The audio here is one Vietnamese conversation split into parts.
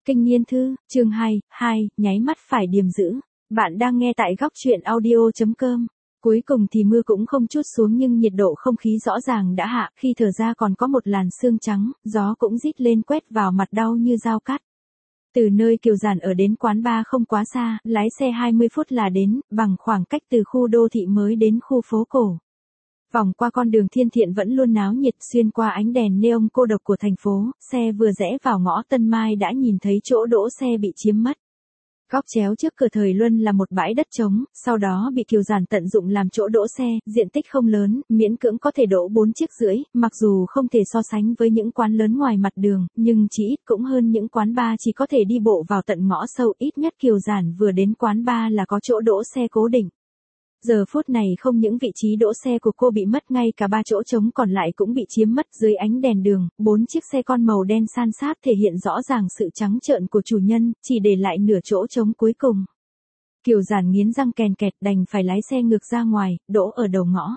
Kinh Niên Thư, chương 2, nháy mắt phải điềm giữ. Bạn đang nghe tại góc truyện audio.com. Cuối cùng thì mưa cũng không trút xuống nhưng nhiệt độ không khí rõ ràng đã hạ, khi thở ra còn có một làn sương trắng, gió cũng rít lên quét vào mặt đau như dao cắt. Từ nơi Kiều Giản ở đến quán bar không quá xa, lái xe 20 phút là đến, bằng khoảng cách từ khu đô thị mới đến khu phố cổ. Vòng qua con đường Thiên Thiện vẫn luôn náo nhiệt, xuyên qua ánh đèn neon cô độc của thành phố, xe vừa rẽ vào ngõ Tân Mai đã nhìn thấy chỗ đỗ xe bị chiếm mất. Góc chéo trước cửa Thời Luân là một bãi đất trống, sau đó bị Kiều Giản tận dụng làm chỗ đỗ xe, diện tích không lớn, miễn cưỡng có thể đỗ 4 chiếc rưỡi, mặc dù không thể so sánh với những quán lớn ngoài mặt đường, nhưng chỉ ít cũng hơn những quán bar chỉ có thể đi bộ vào tận ngõ sâu, ít nhất Kiều Giản vừa đến quán bar là có chỗ đỗ xe cố định. Giờ phút này không những vị trí đỗ xe của cô bị mất, ngay cả 3 chỗ trống còn lại cũng bị chiếm mất. Dưới ánh đèn đường, 4 chiếc xe con màu đen san sát thể hiện rõ ràng sự trắng trợn của chủ nhân, chỉ để lại nửa chỗ trống cuối cùng. Kiều Giản nghiến răng kèn kẹt đành phải lái xe ngược ra ngoài, đỗ ở đầu ngõ.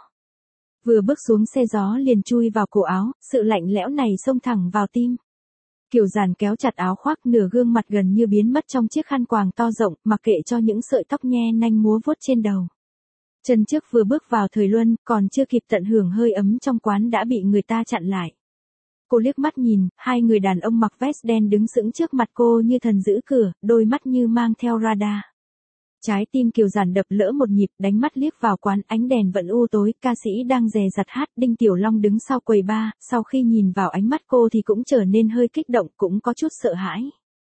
Vừa bước xuống xe gió liền chui vào cổ áo, sự lạnh lẽo này xông thẳng vào tim. Kiều Giản kéo chặt áo khoác, nửa gương mặt gần như biến mất trong chiếc khăn quàng to rộng, mặc kệ cho những sợi tóc nhe nanh múa vuốt trên đầu. Chân trước vừa bước vào Thời Luân, còn chưa kịp tận hưởng hơi ấm trong quán đã bị người ta chặn lại. Cô liếc mắt nhìn, hai người đàn ông mặc vest đen đứng sững trước mặt cô như thần giữ cửa, đôi mắt như mang theo radar. Trái tim Kiều Giản đập lỡ một nhịp, đánh mắt liếc vào quán, ánh đèn vẫn u tối, ca sĩ đang dè dặt hát, Đinh Tiểu Long đứng sau quầy bar, sau khi nhìn vào ánh mắt cô thì cũng trở nên hơi kích động, cũng có chút sợ hãi.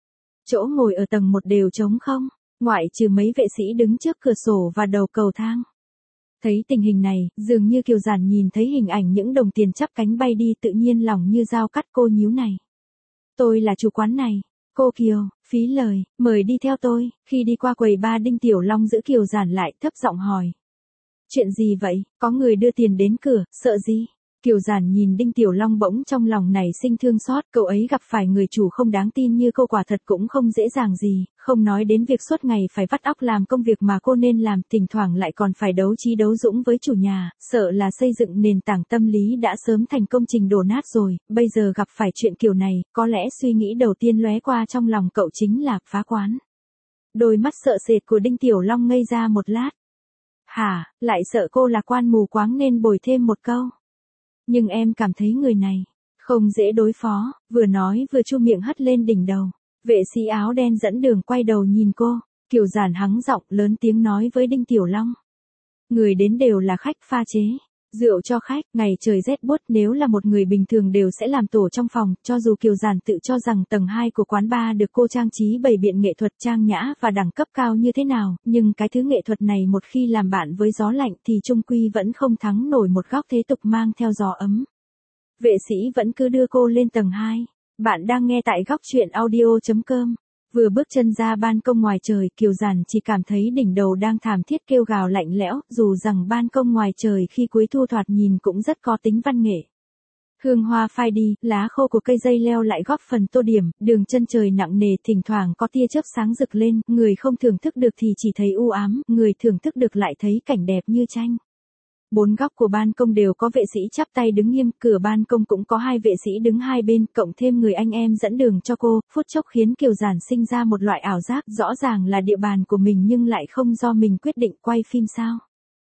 Chỗ ngồi ở tầng 1 đều trống không, ngoại trừ mấy vệ sĩ đứng trước cửa sổ và đầu cầu thang. Thấy tình hình này, dường như Kiều Giản nhìn thấy hình ảnh những đồng tiền chắp cánh bay đi, tự nhiên lòng như dao cắt, cô nhíu này. Tôi là chủ quán này. Cô Kiều, phí lời, mời đi theo tôi. Khi đi qua quầy bar, Đinh Tiểu Long giữ Kiều Giản lại, thấp giọng hỏi. Chuyện gì vậy, có người đưa tiền đến cửa, sợ gì? Kiều Giản nhìn Đinh Tiểu Long bỗng trong lòng này sinh thương xót, cậu ấy gặp phải người chủ không đáng tin như cô quả thật cũng không dễ dàng gì, không nói đến việc suốt ngày phải vắt óc làm công việc mà cô nên làm, thỉnh thoảng lại còn phải đấu trí đấu dũng với chủ nhà, sợ là xây dựng nền tảng tâm lý đã sớm thành công trình đổ nát rồi, bây giờ gặp phải chuyện kiểu này, có lẽ suy nghĩ đầu tiên lóe qua trong lòng cậu chính là phá quán. Đôi mắt sợ sệt của Đinh Tiểu Long ngây ra một lát. Hả, lại sợ cô là quan mù quáng nên bồi thêm một câu. Nhưng em cảm thấy người này không dễ đối phó, vừa nói vừa chu miệng hất lên đỉnh đầu. Vệ sĩ áo đen dẫn đường quay đầu nhìn cô, Kiều Giản hắng giọng lớn tiếng nói với Đinh Tiểu Long. Người đến đều là khách pha chế rượu cho khách, ngày trời rét buốt, nếu là một người bình thường đều sẽ làm tổ trong phòng, cho dù Kiều Giản tự cho rằng tầng 2 của quán bar được cô trang trí bày biện nghệ thuật trang nhã và đẳng cấp cao như thế nào, nhưng cái thứ nghệ thuật này một khi làm bạn với gió lạnh thì chung quy vẫn không thắng nổi một góc thế tục mang theo gió ấm. Vệ sĩ vẫn cứ đưa cô lên tầng 2. Bạn đang nghe tại góc truyện audio.com. Vừa bước chân ra ban công ngoài trời, Kiều Giản chỉ cảm thấy đỉnh đầu đang thảm thiết kêu gào lạnh lẽo, dù rằng ban công ngoài trời khi cuối thu thoạt nhìn cũng rất có tính văn nghệ. Hương hoa phai đi, lá khô của cây dây leo lại góp phần tô điểm, đường chân trời nặng nề, thỉnh thoảng có tia chớp sáng rực lên, người không thưởng thức được thì chỉ thấy u ám, người thưởng thức được lại thấy cảnh đẹp như tranh. 4 góc của ban công đều có vệ sĩ chắp tay đứng nghiêm, cửa ban công cũng có 2 vệ sĩ đứng hai bên, cộng thêm người anh em dẫn đường cho cô, phút chốc khiến Kiều Giản sinh ra một loại ảo giác, rõ ràng là địa bàn của mình nhưng lại không do mình quyết định quay phim sao.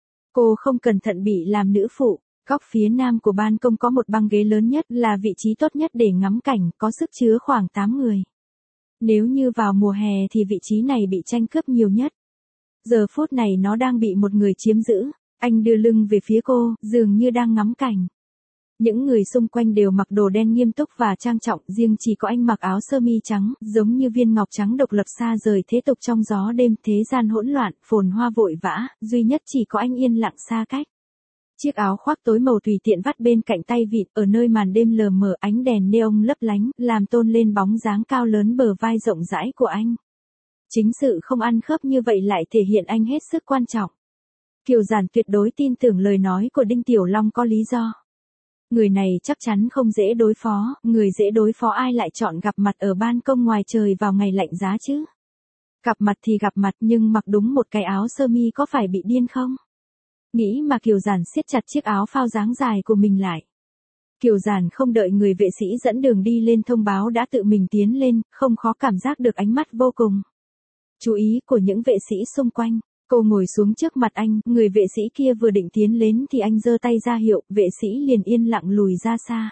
Cô không cẩn thận bị làm nữ phụ. Góc phía nam của ban công có một băng ghế lớn nhất, là vị trí tốt nhất để ngắm cảnh, có sức chứa khoảng 8 người. Nếu như vào mùa hè thì vị trí này bị tranh cướp nhiều nhất. Giờ phút này nó đang bị một người chiếm giữ. Anh đưa lưng về phía cô, dường như đang ngắm cảnh. Những người xung quanh đều mặc đồ đen nghiêm túc và trang trọng, riêng chỉ có anh mặc áo sơ mi trắng, giống như viên ngọc trắng độc lập xa rời thế tục trong gió đêm, thế gian hỗn loạn, phồn hoa vội vã, duy nhất chỉ có anh yên lặng xa cách. Chiếc áo khoác tối màu tùy tiện vắt bên cạnh tay vịn, ở nơi màn đêm lờ mờ ánh đèn neon lấp lánh, làm tôn lên bóng dáng cao lớn bờ vai rộng rãi của anh. Chính sự không ăn khớp như vậy lại thể hiện anh hết sức quan trọng. Kiều Giản tuyệt đối tin tưởng lời nói của Đinh Tiểu Long có lý do. Người này chắc chắn không dễ đối phó, người dễ đối phó ai lại chọn gặp mặt ở ban công ngoài trời vào ngày lạnh giá chứ? Gặp mặt thì gặp mặt nhưng mặc đúng một cái áo sơ mi có phải bị điên không? Nghĩ mà Kiều Giản siết chặt chiếc áo phao dáng dài của mình lại. Kiều Giản không đợi người vệ sĩ dẫn đường đi lên thông báo đã tự mình tiến lên, không khó cảm giác được ánh mắt vô cùng chú ý của những vệ sĩ xung quanh. Cô ngồi xuống trước mặt anh, người vệ sĩ kia vừa định tiến đến thì anh giơ tay ra hiệu, vệ sĩ liền yên lặng lùi ra xa.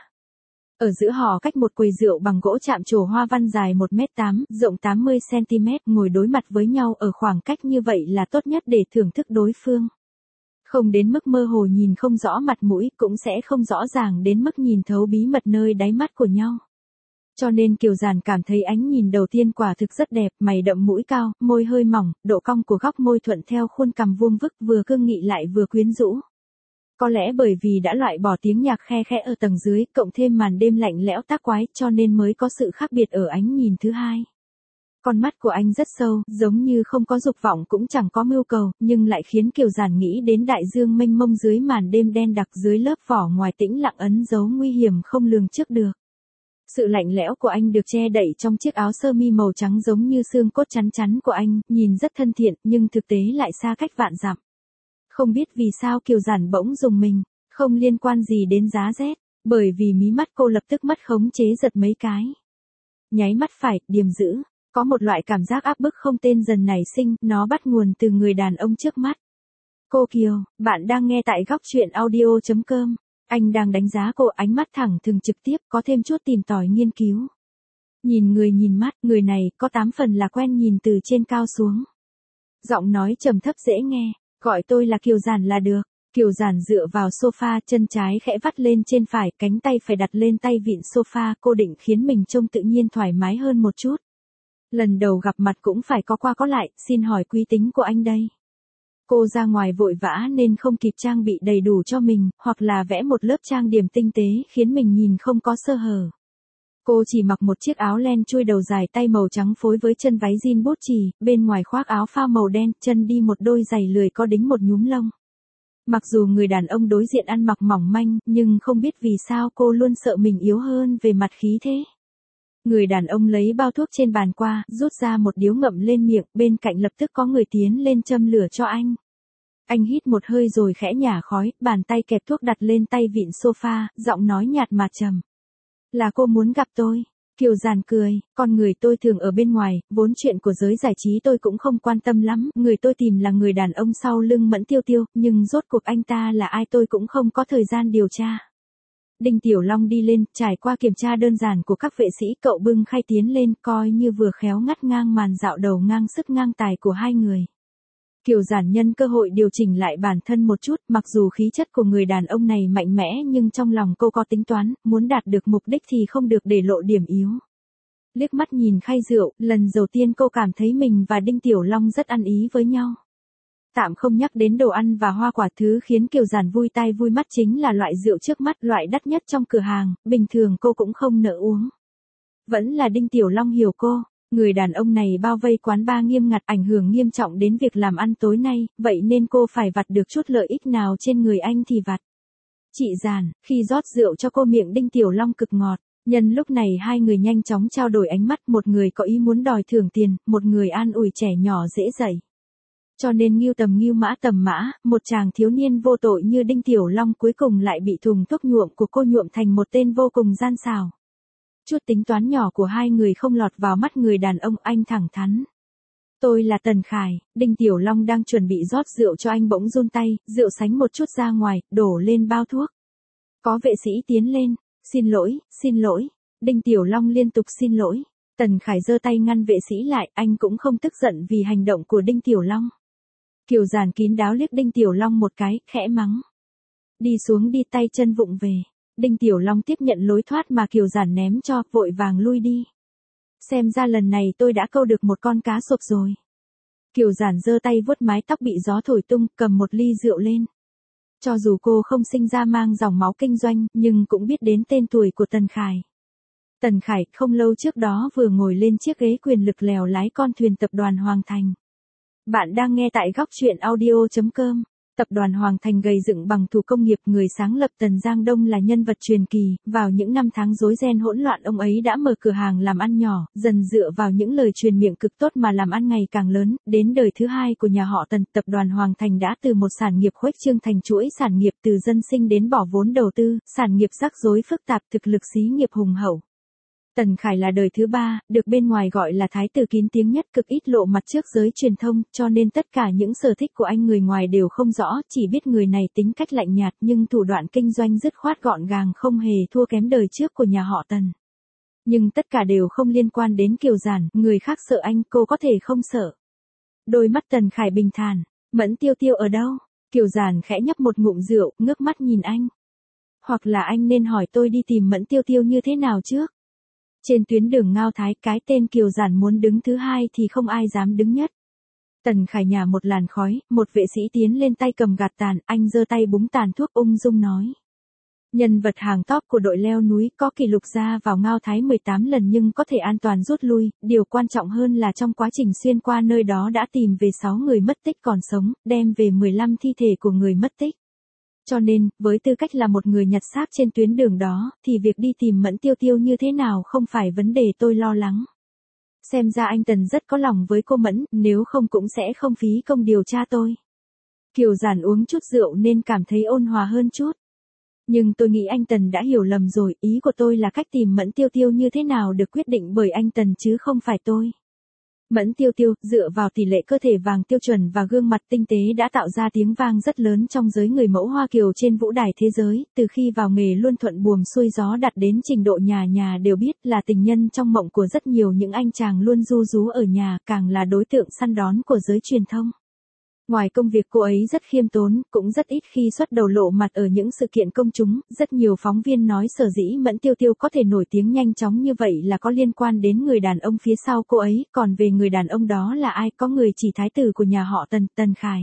Ở giữa họ cách một quầy rượu bằng gỗ chạm trổ hoa văn dài 1m8, rộng 80cm, ngồi đối mặt với nhau ở khoảng cách như vậy là tốt nhất để thưởng thức đối phương. Không đến mức mơ hồ nhìn không rõ mặt mũi, cũng sẽ không rõ ràng đến mức nhìn thấu bí mật nơi đáy mắt của nhau. Cho nên Kiều Giản cảm thấy ánh nhìn đầu tiên quả thực rất đẹp, mày đậm mũi cao, môi hơi mỏng, độ cong của góc môi thuận theo khuôn cằm vuông vức vừa cương nghị lại vừa quyến rũ. Có lẽ bởi vì đã loại bỏ tiếng nhạc khe khẽ ở tầng dưới, cộng thêm màn đêm lạnh lẽo tác quái, cho nên mới có sự khác biệt ở ánh nhìn thứ hai. Con mắt của anh rất sâu, giống như không có dục vọng cũng chẳng có mưu cầu, nhưng lại khiến Kiều Giản nghĩ đến đại dương mênh mông dưới màn đêm đen đặc, dưới lớp vỏ ngoài tĩnh lặng ẩn giấu nguy hiểm không lường trước được. Sự lạnh lẽo của anh được che đậy trong chiếc áo sơ mi màu trắng giống như xương cốt chắn chắn của anh, nhìn rất thân thiện, nhưng thực tế lại xa cách vạn dặm. Không biết vì sao Kiều Giản bỗng rùng mình, không liên quan gì đến giá rét, bởi vì mí mắt cô lập tức mất khống chế giật mấy cái. Nháy mắt phải, điềm dữ, có một loại cảm giác áp bức không tên dần nảy sinh, nó bắt nguồn từ người đàn ông trước mắt. Cô Kiều, bạn đang nghe tại góc truyện audio.com. Anh đang đánh giá cô, ánh mắt thẳng thừng trực tiếp, có thêm chút tìm tòi nghiên cứu. Nhìn người nhìn mắt, người này có 8 phần là quen nhìn từ trên cao xuống. Giọng nói trầm thấp dễ nghe, gọi tôi là Kiều Giản là được. Kiều Giản dựa vào sofa, chân trái khẽ vắt lên trên phải, cánh tay phải đặt lên tay vịn sofa, cô định khiến mình trông tự nhiên thoải mái hơn một chút. Lần đầu gặp mặt cũng phải có qua có lại, xin hỏi quý tính của anh đây. Cô ra ngoài vội vã nên không kịp trang bị đầy đủ cho mình, hoặc là vẽ một lớp trang điểm tinh tế khiến mình nhìn không có sơ hở. Cô chỉ mặc một chiếc áo len chui đầu dài tay màu trắng phối với chân váy jean bút chì, bên ngoài khoác áo phao màu đen, chân đi một đôi giày lười có đính một nhúm lông. Mặc dù người đàn ông đối diện ăn mặc mỏng manh, nhưng không biết vì sao cô luôn sợ mình yếu hơn về mặt khí thế. Người đàn ông lấy bao thuốc trên bàn qua, rút ra một điếu ngậm lên miệng, bên cạnh lập tức có người tiến lên châm lửa cho anh. Anh hít một hơi rồi khẽ nhả khói, bàn tay kẹp thuốc đặt lên tay vịn sofa, giọng nói nhạt mà trầm. Là cô muốn gặp tôi. Kiều Giản cười, con người tôi thường ở bên ngoài, vốn chuyện của giới giải trí tôi cũng không quan tâm lắm, người tôi tìm là người đàn ông sau lưng Mẫn Tiêu Tiêu, nhưng rốt cuộc anh ta là ai tôi cũng không có thời gian điều tra. Đinh Tiểu Long đi lên, trải qua kiểm tra đơn giản của các vệ sĩ, cậu bưng khay tiến lên, coi như vừa khéo ngắt ngang màn dạo đầu ngang sức ngang tài của hai người. Kiều Giản nhân cơ hội điều chỉnh lại bản thân một chút, mặc dù khí chất của người đàn ông này mạnh mẽ nhưng trong lòng cô có tính toán, muốn đạt được mục đích thì không được để lộ điểm yếu. Liếc mắt nhìn khay rượu, lần đầu tiên cô cảm thấy mình và Đinh Tiểu Long rất ăn ý với nhau. Tạm không nhắc đến đồ ăn và hoa quả, thứ khiến Kiều Giản vui tai vui mắt chính là loại rượu trước mắt, loại đắt nhất trong cửa hàng, bình thường cô cũng không nỡ uống. Vẫn là Đinh Tiểu Long hiểu cô, người đàn ông này bao vây quán bar nghiêm ngặt, ảnh hưởng nghiêm trọng đến việc làm ăn tối nay, vậy nên cô phải vặt được chút lợi ích nào trên người anh thì vặt. Chị Giản, khi rót rượu cho cô miệng Đinh Tiểu Long cực ngọt, nhân lúc này hai người nhanh chóng trao đổi ánh mắt, một người có ý muốn đòi thưởng tiền, một người an ủi trẻ nhỏ dễ dậy. Cho nên ngưu tầm mã, một chàng thiếu niên vô tội như Đinh Tiểu Long cuối cùng lại bị thùng thuốc nhuộm của cô nhuộm thành một tên vô cùng gian xảo. Chút tính toán nhỏ của hai người không lọt vào mắt người đàn ông, anh thẳng thắn. Tôi là Tần Khải. Đinh Tiểu Long đang chuẩn bị rót rượu cho anh bỗng run tay, rượu sánh một chút ra ngoài, đổ lên bao thuốc. Có vệ sĩ tiến lên, xin lỗi. Đinh Tiểu Long liên tục xin lỗi. Tần Khải giơ tay ngăn vệ sĩ lại, anh cũng không tức giận vì hành động của Đinh Tiểu Long. Kiều Giản kín đáo liếc Đinh Tiểu Long một cái, khẽ mắng. Đi xuống đi, tay chân vụng về. Đinh Tiểu Long tiếp nhận lối thoát mà Kiều Giản ném cho, vội vàng lui đi. Xem ra lần này tôi đã câu được một con cá sộp rồi. Kiều Giản giơ tay vuốt mái tóc bị gió thổi tung, cầm một ly rượu lên. Cho dù cô không sinh ra mang dòng máu kinh doanh, nhưng cũng biết đến tên tuổi của Tần Khải. Tần Khải không lâu trước đó vừa ngồi lên chiếc ghế quyền lực lèo lái con thuyền tập đoàn Hoàng Thành. Bạn đang nghe tại góc truyện audio.com. Tập đoàn Hoàng Thành gầy dựng bằng thủ công nghiệp, người sáng lập Tần Giang Đông là nhân vật truyền kỳ, vào những năm tháng rối ren hỗn loạn ông ấy đã mở cửa hàng làm ăn nhỏ, dần dựa vào những lời truyền miệng cực tốt mà làm ăn ngày càng lớn, đến đời thứ hai của nhà họ Tần, tập đoàn Hoàng Thành đã từ một sản nghiệp khuếch trương thành chuỗi sản nghiệp từ dân sinh đến bỏ vốn đầu tư, sản nghiệp rắc rối phức tạp, thực lực xí nghiệp hùng hậu. Tần Khải là đời thứ ba, được bên ngoài gọi là thái tử kín tiếng nhất, cực ít lộ mặt trước giới truyền thông, cho nên tất cả những sở thích của anh người ngoài đều không rõ, chỉ biết người này tính cách lạnh nhạt nhưng thủ đoạn kinh doanh dứt khoát gọn gàng, không hề thua kém đời trước của nhà họ Tần. Nhưng tất cả đều không liên quan đến Kiều Giản, người khác sợ anh, cô có thể không sợ. Đôi mắt Tần Khải bình thản, Mẫn Tiêu Tiêu ở đâu? Kiều Giản khẽ nhấp một ngụm rượu, ngước mắt nhìn anh. Hoặc là anh nên hỏi tôi đi tìm Mẫn Tiêu Tiêu như thế nào trước? Trên tuyến đường Ngao Thái, cái tên Kiều Giản muốn đứng thứ hai thì không ai dám đứng nhất. Tần Khải nhả một làn khói, một vệ sĩ tiến lên tay cầm gạt tàn, anh giơ tay búng tàn thuốc ung dung nói. Nhân vật hàng top của đội leo núi có kỷ lục ra vào Ngao Thái 18 lần nhưng có thể an toàn rút lui, điều quan trọng hơn là trong quá trình xuyên qua nơi đó đã tìm về 6 người mất tích còn sống, đem về 15 thi thể của người mất tích. Cho nên, với tư cách là một người nhặt xác trên tuyến đường đó, thì việc đi tìm Mẫn Tiêu Tiêu như thế nào không phải vấn đề tôi lo lắng. Xem ra anh Tần rất có lòng với cô Mẫn, nếu không cũng sẽ không phí công điều tra tôi. Kiều Giản uống chút rượu nên cảm thấy ôn hòa hơn chút. Nhưng tôi nghĩ anh Tần đã hiểu lầm rồi, ý của tôi là cách tìm Mẫn Tiêu Tiêu như thế nào được quyết định bởi anh Tần chứ không phải tôi. Mẫn Tiêu Tiêu, dựa vào tỷ lệ cơ thể vàng tiêu chuẩn và gương mặt tinh tế đã tạo ra tiếng vang rất lớn trong giới người mẫu Hoa Kiều trên vũ đài thế giới, từ khi vào nghề luôn thuận buồm xuôi gió đạt đến trình độ nhà nhà đều biết là tình nhân trong mộng của rất nhiều những anh chàng luôn ru rú ở nhà, càng là đối tượng săn đón của giới truyền thông. Ngoài công việc cô ấy rất khiêm tốn, cũng rất ít khi xuất đầu lộ mặt ở những sự kiện công chúng, rất nhiều phóng viên nói sở dĩ Mẫn Tiêu Tiêu có thể nổi tiếng nhanh chóng như vậy là có liên quan đến người đàn ông phía sau cô ấy, còn về người đàn ông đó là ai, có người chỉ thái tử của nhà họ Tần, Tần Khải.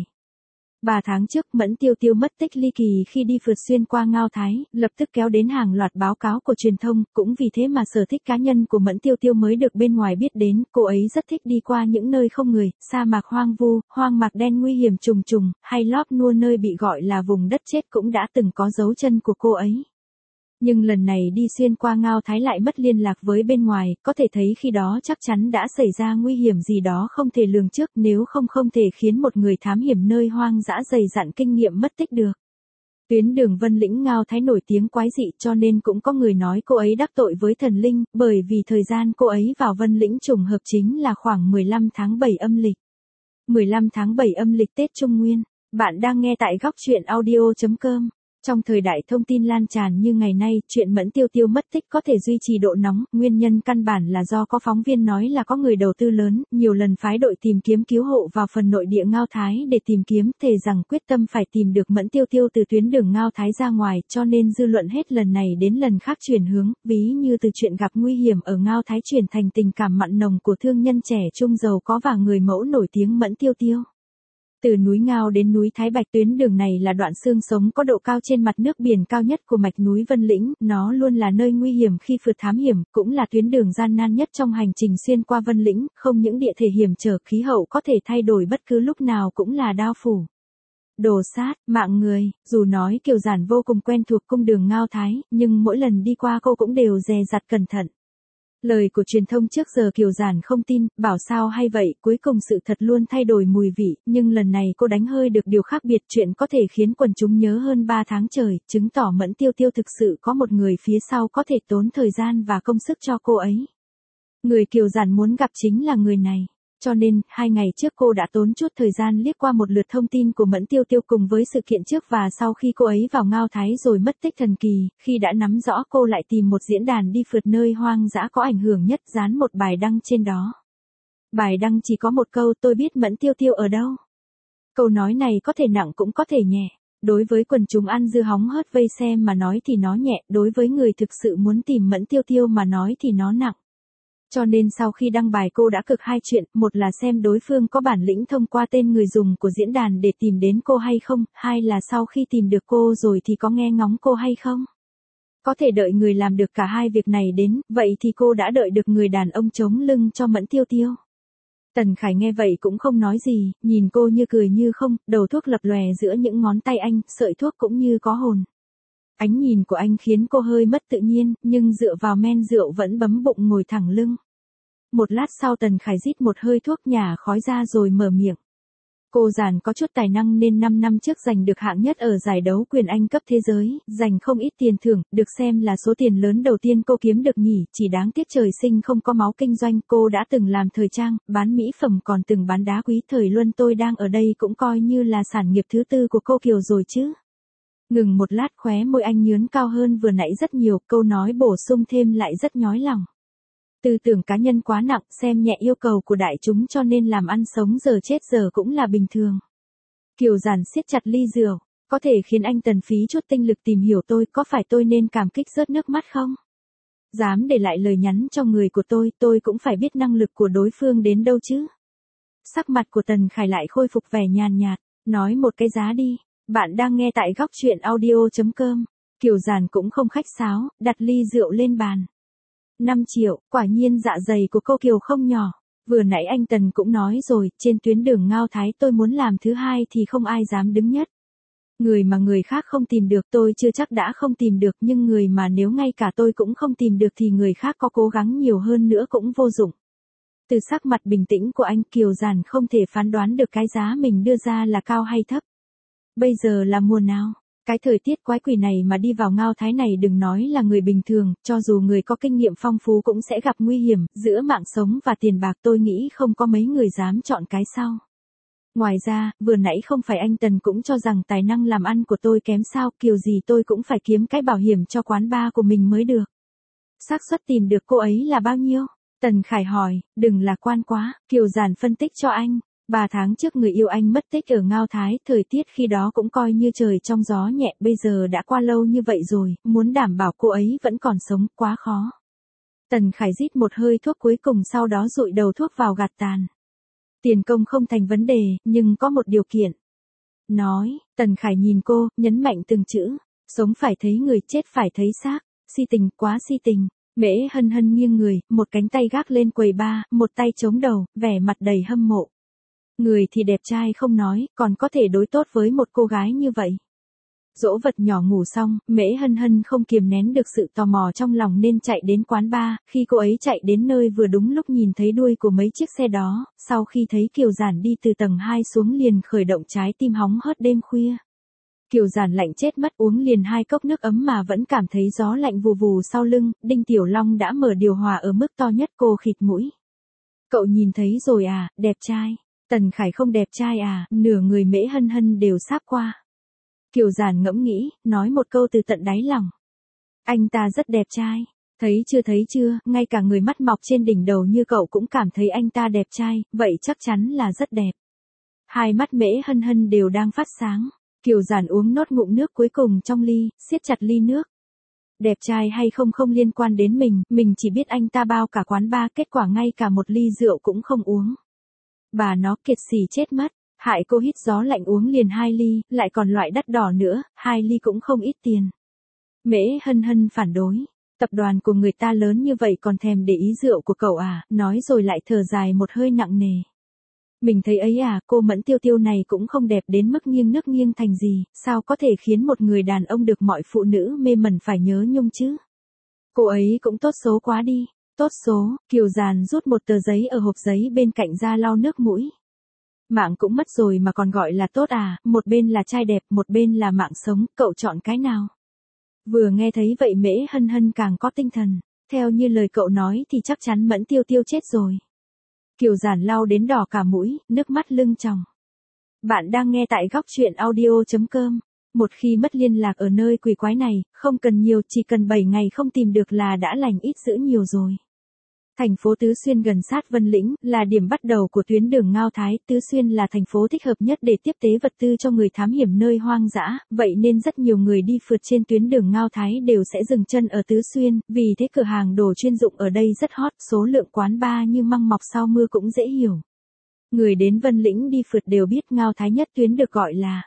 3 tháng trước, Mẫn Tiêu Tiêu mất tích ly kỳ khi đi phượt xuyên qua Ngao Thái, lập tức kéo đến hàng loạt báo cáo của truyền thông, cũng vì thế mà sở thích cá nhân của Mẫn Tiêu Tiêu mới được bên ngoài biết đến, cô ấy rất thích đi qua những nơi không người, sa mạc hoang vu, hoang mạc đen nguy hiểm trùng trùng, hay Lop Nua nơi bị gọi là vùng đất chết cũng đã từng có dấu chân của cô ấy. Nhưng lần này đi xuyên qua Ngao Thái lại mất liên lạc với bên ngoài, có thể thấy khi đó chắc chắn đã xảy ra nguy hiểm gì đó không thể lường trước, nếu không thể khiến một người thám hiểm nơi hoang dã dày dặn kinh nghiệm mất tích được. Tuyến đường Vân Lĩnh Ngao Thái nổi tiếng quái dị cho nên cũng có người nói cô ấy đắc tội với thần linh, bởi vì thời gian cô ấy vào Vân Lĩnh trùng hợp chính là khoảng 15 tháng 7 âm lịch. 15 tháng 7 âm lịch Tết Trung Nguyên, bạn đang nghe tại góc truyện audio.com. Trong thời đại thông tin lan tràn như ngày nay, chuyện Mẫn Tiêu Tiêu mất tích có thể duy trì độ nóng, nguyên nhân căn bản là do có phóng viên nói là có người đầu tư lớn, nhiều lần phái đội tìm kiếm cứu hộ vào phần nội địa Ngao Thái để tìm kiếm, thề rằng quyết tâm phải tìm được Mẫn Tiêu Tiêu từ tuyến đường Ngao Thái ra ngoài, cho nên dư luận hết lần này đến lần khác chuyển hướng, ví như từ chuyện gặp nguy hiểm ở Ngao Thái chuyển thành tình cảm mặn nồng của thương nhân trẻ trung giàu có và người mẫu nổi tiếng Mẫn Tiêu Tiêu. Từ núi Ngao đến núi Thái Bạch, tuyến đường này là đoạn xương sống có độ cao trên mặt nước biển cao nhất của mạch núi Vân Lĩnh, nó luôn là nơi nguy hiểm khi phượt thám hiểm, cũng là tuyến đường gian nan nhất trong hành trình xuyên qua Vân Lĩnh, không những địa thể hiểm trở, khí hậu có thể thay đổi bất cứ lúc nào cũng là đao phủ. Đồ sát, mạng người, dù nói Kiều Giản vô cùng quen thuộc cung đường Ngao Thái, nhưng mỗi lần đi qua cô cũng đều dè dặt cẩn thận. Lời của truyền thông trước giờ Kiều Giản không tin, bảo sao hay vậy, cuối cùng sự thật luôn thay đổi mùi vị, nhưng lần này cô đánh hơi được điều khác biệt, chuyện có thể khiến quần chúng nhớ hơn 3 tháng trời, chứng tỏ Mẫn Tiêu Tiêu thực sự có một người phía sau có thể tốn thời gian và công sức cho cô ấy. Người Kiều Giản muốn gặp chính là người này. Cho nên, 2 ngày trước cô đã tốn chút thời gian liếc qua một lượt thông tin của Mẫn Tiêu Tiêu cùng với sự kiện trước và sau khi cô ấy vào Ngao Thái rồi mất tích thần kỳ, khi đã nắm rõ cô lại tìm một diễn đàn đi phượt nơi hoang dã có ảnh hưởng nhất, dán một bài đăng trên đó. Bài đăng chỉ có một câu: tôi biết Mẫn Tiêu Tiêu ở đâu. Câu nói này có thể nặng cũng có thể nhẹ. Đối với quần chúng ăn dưa hóng hớt vây xem mà nói thì nó nhẹ, đối với người thực sự muốn tìm Mẫn Tiêu Tiêu mà nói thì nó nặng. Cho nên sau khi đăng bài cô đã cực 2 chuyện, một là xem đối phương có bản lĩnh thông qua tên người dùng của diễn đàn để tìm đến cô hay không, 2 là sau khi tìm được cô rồi thì có nghe ngóng cô hay không. Có thể đợi người làm được cả 2 việc này đến, vậy thì cô đã đợi được người đàn ông chống lưng cho Mẫn Tiêu Tiêu. Tần Khải nghe vậy cũng không nói gì, nhìn cô như cười như không, đầu thuốc lập lòe giữa những ngón tay anh, sợi thuốc cũng như có hồn. Ánh nhìn của anh khiến cô hơi mất tự nhiên, nhưng dựa vào men rượu vẫn bấm bụng ngồi thẳng lưng. Một lát sau Tần Khải rít một hơi thuốc nhả khói ra rồi mở miệng. Cô Giản có chút tài năng nên 5 năm trước giành được hạng nhất ở giải đấu quyền Anh cấp thế giới, giành không ít tiền thưởng, được xem là số tiền lớn đầu tiên cô kiếm được nhỉ, chỉ đáng tiếc trời sinh không có máu kinh doanh, cô đã từng làm thời trang, bán mỹ phẩm còn từng bán đá quý, thời Luân tôi đang ở đây cũng coi như là sản nghiệp thứ tư của cô Kiều rồi chứ. Ngừng một lát khóe môi anh nhướn cao hơn vừa nãy rất nhiều, câu nói bổ sung thêm lại rất nhói lòng. Tư tưởng cá nhân quá nặng, xem nhẹ yêu cầu của đại chúng cho nên làm ăn sống giờ chết giờ cũng là bình thường. Kiều Giản siết chặt ly rượu, có thể khiến anh Tần phí chút tinh lực tìm hiểu tôi, có phải tôi nên cảm kích rớt nước mắt không? Dám để lại lời nhắn cho người của tôi cũng phải biết năng lực của đối phương đến đâu chứ. Sắc mặt của Tần Khải lại khôi phục vẻ nhàn nhạt, nói một cái giá đi. Bạn đang nghe tại góc truyện audio.com. Kiều Giản cũng không khách sáo, đặt ly rượu lên bàn. 5 triệu, quả nhiên dạ dày của cô Kiều không nhỏ. Vừa nãy anh Tần cũng nói rồi, trên tuyến đường Ngao Thái tôi muốn làm thứ hai thì không ai dám đứng nhất. Người mà người khác không tìm được tôi chưa chắc đã không tìm được, nhưng người mà nếu ngay cả tôi cũng không tìm được thì người khác có cố gắng nhiều hơn nữa cũng vô dụng. Từ sắc mặt bình tĩnh của anh, Kiều Giản không thể phán đoán được cái giá mình đưa ra là cao hay thấp. Bây giờ là mùa nào? Cái thời tiết quái quỷ này mà đi vào Ngao Thái này đừng nói là người bình thường, cho dù người có kinh nghiệm phong phú cũng sẽ gặp nguy hiểm, giữa mạng sống và tiền bạc tôi nghĩ không có mấy người dám chọn cái sau. Ngoài ra, vừa nãy không phải anh Tần cũng cho rằng tài năng làm ăn của tôi kém sao, kiểu gì tôi cũng phải kiếm cái bảo hiểm cho quán bar của mình mới được. Xác suất tìm được cô ấy là bao nhiêu? Tần Khải hỏi, đừng lạc quan quá, Kiều Giản phân tích cho anh. 3 tháng trước người yêu anh mất tích ở Ngao Thái, thời tiết khi đó cũng coi như trời trong gió nhẹ, bây giờ đã qua lâu như vậy rồi, muốn đảm bảo cô ấy vẫn còn sống, quá khó. Tần Khải rít một hơi thuốc cuối cùng sau đó dụi đầu thuốc vào gạt tàn. Tiền công không thành vấn đề, nhưng có một điều kiện. Nói, Tần Khải nhìn cô, nhấn mạnh từng chữ, sống phải thấy người, chết phải thấy xác, si tình, quá si tình. Mễ Hân Hân nghiêng người, một cánh tay gác lên quầy bar, một tay chống đầu, vẻ mặt đầy hâm mộ. Người thì đẹp trai không nói, còn có thể đối tốt với một cô gái như vậy. Dỗ vật nhỏ ngủ xong, Mễ Hân Hân không kiềm nén được sự tò mò trong lòng nên chạy đến quán bar, khi cô ấy chạy đến nơi vừa đúng lúc nhìn thấy đuôi của mấy chiếc xe đó, sau khi thấy Kiều Giản đi từ tầng 2 xuống liền khởi động trái tim hóng hớt đêm khuya. Kiều Giản lạnh chết mất, uống liền 2 cốc nước ấm mà vẫn cảm thấy gió lạnh vù vù sau lưng, Đinh Tiểu Long đã mở điều hòa ở mức to nhất, cô khịt mũi. Cậu nhìn thấy rồi à, đẹp trai. Tần Khải không đẹp trai à, nửa người Mễ Hân Hân đều sáp qua. Kiều Giản ngẫm nghĩ, nói một câu từ tận đáy lòng. Anh ta rất đẹp trai. Thấy chưa, ngay cả người mắt mọc trên đỉnh đầu như cậu cũng cảm thấy anh ta đẹp trai, vậy chắc chắn là rất đẹp. Hai mắt Mễ Hân Hân đều đang phát sáng. Kiều Giản uống nốt ngụm nước cuối cùng trong ly, siết chặt ly nước. Đẹp trai hay không không liên quan đến mình chỉ biết anh ta bao cả quán bar, kết quả ngay cả một ly rượu cũng không uống. Bà nó kiệt xì chết mất, hại cô hít gió lạnh uống liền 2 ly, lại còn loại đắt đỏ nữa, 2 ly cũng không ít tiền. Mễ Hân Hân phản đối, tập đoàn của người ta lớn như vậy còn thèm để ý rượu của cậu à, nói rồi lại thở dài một hơi nặng nề. Mình thấy ấy à, cô Mẫn Tiêu Tiêu này cũng không đẹp đến mức nghiêng nước nghiêng thành gì, sao có thể khiến một người đàn ông được mọi phụ nữ mê mẩn phải nhớ nhung chứ. Cô ấy cũng tốt số quá đi. Tốt số, Kiều Giản rút một tờ giấy ở hộp giấy bên cạnh ra lau nước mũi. Mạng cũng mất rồi mà còn gọi là tốt à, một bên là trai đẹp, một bên là mạng sống, cậu chọn cái nào? Vừa nghe thấy vậy Mễ Hân Hân càng có tinh thần, theo như lời cậu nói thì chắc chắn Mẫn Tiêu Tiêu chết rồi. Kiều Giản lau đến đỏ cả mũi, nước mắt lưng tròng. Bạn đang nghe tại góc truyện audio.com. Một khi mất liên lạc ở nơi quỷ quái này, không cần nhiều, chỉ cần 7 ngày không tìm được là đã lành ít dữ nhiều rồi. Thành phố Tứ Xuyên gần sát Vân Lĩnh, là điểm bắt đầu của tuyến đường Ngao Thái, Tứ Xuyên là thành phố thích hợp nhất để tiếp tế vật tư cho người thám hiểm nơi hoang dã, vậy nên rất nhiều người đi phượt trên tuyến đường Ngao Thái đều sẽ dừng chân ở Tứ Xuyên, vì thế cửa hàng đồ chuyên dụng ở đây rất hot, số lượng quán bar như măng mọc sau mưa cũng dễ hiểu. Người đến Vân Lĩnh đi phượt đều biết Ngao Thái nhất tuyến được gọi là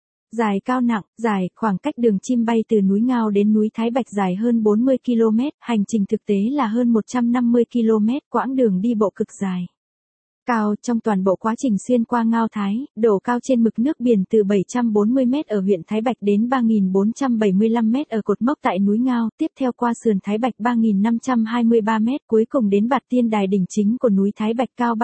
dài cao nặng, dài, khoảng cách đường chim bay từ núi Ngao đến núi Thái Bạch dài hơn 40 km, hành trình thực tế là hơn 150 km, quãng đường đi bộ cực dài. cao trong toàn bộ quá trình xuyên qua Ngao Thái, độ cao trên mực nước biển từ 740 m ở huyện Thái Bạch đến 3.475 m ở cột mốc tại núi Ngao, tiếp theo qua sườn Thái Bạch 3.523 m, cuối cùng đến Bạt Tiên đài đỉnh chính của núi Thái Bạch cao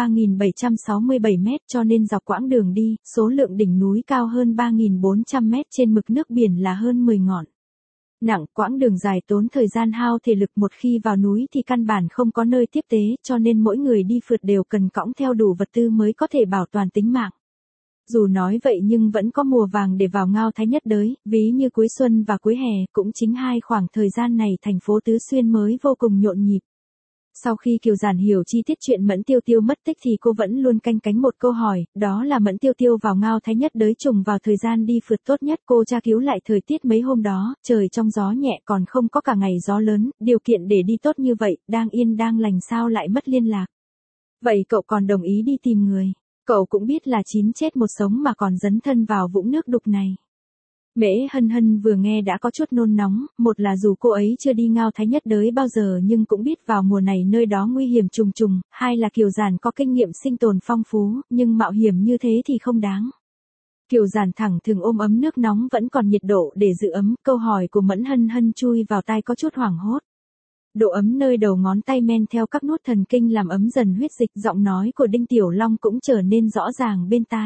3.767 m, cho nên dọc quãng đường đi, số lượng đỉnh núi cao hơn 3.400 m trên mực nước biển là hơn 10 ngọn. Nặng, quãng đường dài tốn thời gian hao thể lực, một khi vào núi thì căn bản không có nơi tiếp tế, cho nên mỗi người đi phượt đều cần cõng theo đủ vật tư mới có thể bảo toàn tính mạng. Dù nói vậy nhưng vẫn có mùa vàng để vào Ngao Thái nhất đới, ví như cuối xuân và cuối hè, cũng chính hai khoảng thời gian này thành phố Tứ Xuyên mới vô cùng nhộn nhịp. Sau khi Kiều Giản hiểu chi tiết chuyện Mẫn Tiêu Tiêu mất tích thì cô vẫn luôn canh cánh một câu hỏi, đó là Mẫn Tiêu Tiêu vào Ngao Thái nhất đới trùng vào thời gian đi phượt tốt nhất. Cô tra cứu lại thời tiết mấy hôm đó, trời trong gió nhẹ còn không có cả ngày gió lớn, điều kiện để đi tốt như vậy, đang yên đang lành sao lại mất liên lạc. Vậy cậu còn đồng ý đi tìm người? Cậu cũng biết là 9 chết một sống mà còn dấn thân vào vũng nước đục này. Mễ Hân Hân vừa nghe đã có chút nôn nóng, một là dù cô ấy chưa đi Ngao Thái nhất đới bao giờ nhưng cũng biết vào mùa này nơi đó nguy hiểm trùng trùng, hai là Kiều Giản có kinh nghiệm sinh tồn phong phú, nhưng mạo hiểm như thế thì không đáng. Kiều Giản thẳng thừng ôm ấm nước nóng vẫn còn nhiệt độ để giữ ấm, câu hỏi của Mẫn Hân Hân chui vào tai có chút hoảng hốt. Độ ấm nơi đầu ngón tay men theo các nốt thần kinh làm ấm dần huyết dịch, giọng nói của Đinh Tiểu Long cũng trở nên rõ ràng bên tai.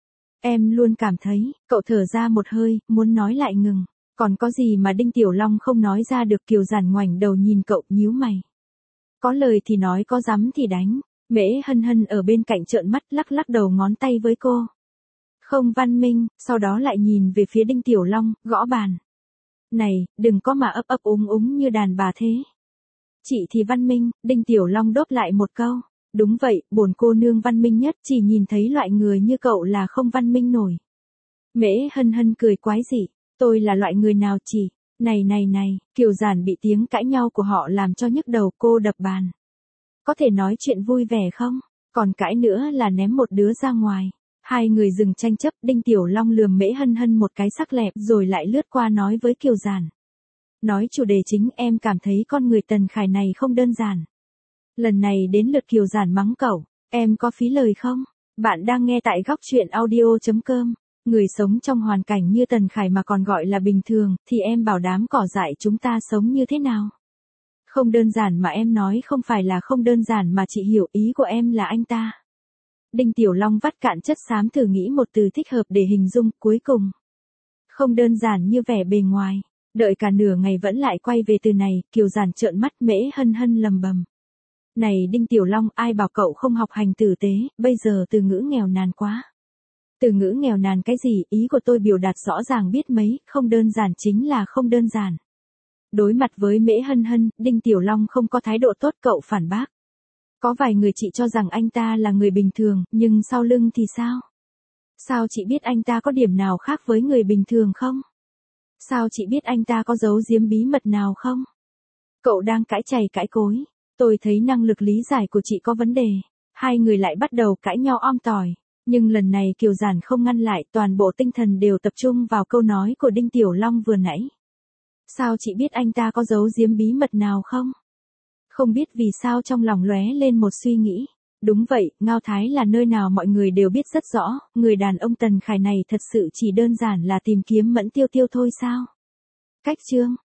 Em luôn cảm thấy, cậu thở ra một hơi, muốn nói lại ngừng. Còn có gì mà Đinh Tiểu Long không nói ra được? Kiều Giản ngoảnh đầu nhìn cậu, nhíu mày. Có lời thì nói, có dám thì đánh. Mễ Hân Hân ở bên cạnh trợn mắt lắc lắc đầu ngón tay với cô. Không văn minh, sau đó lại nhìn về phía Đinh Tiểu Long, gõ bàn. Này, đừng có mà ấp ấp úng như đàn bà thế. Chị thì văn minh, Đinh Tiểu Long đốt lại một câu. Đúng vậy, bổn cô nương văn minh nhất, chỉ nhìn thấy loại người như cậu là không văn minh nổi. Mễ Hân Hân cười quái dị, tôi là loại người nào chỉ, này, Kiều Giản bị tiếng cãi nhau của họ làm cho nhức đầu, cô đập bàn. Có thể nói chuyện vui vẻ không? Còn cãi nữa là ném một đứa ra ngoài. Hai người dừng tranh chấp, Đinh Tiểu Long lườm Mễ Hân Hân một cái sắc lẹm rồi lại lướt qua nói với Kiều Giản. Nói chủ đề chính, em cảm thấy con người Tần Khải này không đơn giản. Lần này đến lượt Kiều Giản mắng cậu, em có phí lời không? Bạn đang nghe tại góc truyện audio.com. Người sống trong hoàn cảnh như Tần Khải mà còn gọi là bình thường, thì em bảo đám cỏ dại chúng ta sống như thế nào? Không đơn giản mà em nói không phải là không đơn giản mà chị hiểu ý của em là anh ta. Đinh Tiểu Long vắt cạn chất xám thử nghĩ một từ thích hợp để hình dung, cuối cùng. Không đơn giản như vẻ bề ngoài. Đợi cả nửa ngày vẫn lại quay về từ này, Kiều Giản trợn mắt. Mễ Hân Hân lầm bầm. Này Đinh Tiểu Long, ai bảo cậu không học hành tử tế, bây giờ từ ngữ nghèo nàn quá. Từ ngữ nghèo nàn cái gì, ý của tôi biểu đạt rõ ràng biết mấy, không đơn giản chính là không đơn giản. Đối mặt với Mễ Hân Hân, Đinh Tiểu Long không có thái độ tốt, cậu phản bác. Có vài người chị cho rằng anh ta là người bình thường, nhưng sau lưng thì sao? Sao chị biết anh ta có điểm nào khác với người bình thường không? Sao chị biết anh ta có giấu giếm bí mật nào không? Cậu đang cãi chày cãi cối. Tôi thấy năng lực lý giải của chị có vấn đề. Hai người lại bắt đầu cãi nhau om tỏi. Nhưng lần này Kiều Giản không ngăn lại, toàn bộ tinh thần đều tập trung vào câu nói của Đinh Tiểu Long vừa nãy. Sao chị biết anh ta có giấu giếm bí mật nào không? Không biết vì sao trong lòng lóe lên một suy nghĩ. Đúng vậy, Ngao Thái là nơi nào mọi người đều biết rất rõ, người đàn ông Tần Khải này thật sự chỉ đơn giản là tìm kiếm Mẫn Tiêu Tiêu thôi sao? Cách chương